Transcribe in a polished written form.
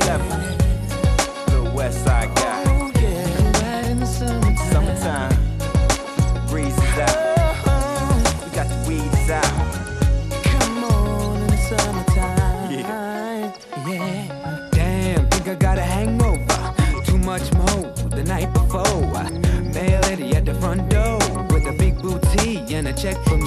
7. Little West Side guy. Oh, yeah. Right in the Summertime. Breeze is out. We got the weeds out. Come on in the summertime. Yeah. Damn, think I got a hangover. Too much more the night before. Mail lady at the front door with a big booty and a check for